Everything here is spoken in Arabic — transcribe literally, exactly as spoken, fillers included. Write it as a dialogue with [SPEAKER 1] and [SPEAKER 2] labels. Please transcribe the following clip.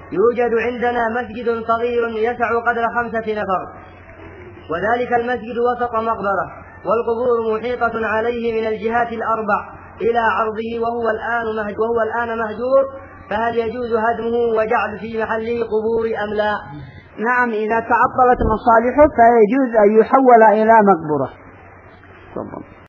[SPEAKER 1] يوجد عندنا مسجد صغير يسع قدر خمسة نفر، وذلك المسجد وسط مقبرة، والقبور محيطة عليه من الجهات الأربع إلى عرضه، وهو الآن وهو الآن مهجور، فهل يجوز هدمه وجعل في محله قبور أم لا؟
[SPEAKER 2] نعم، إذا تعطلت مصالحه فيجوز أن يحول إلى مقبرة.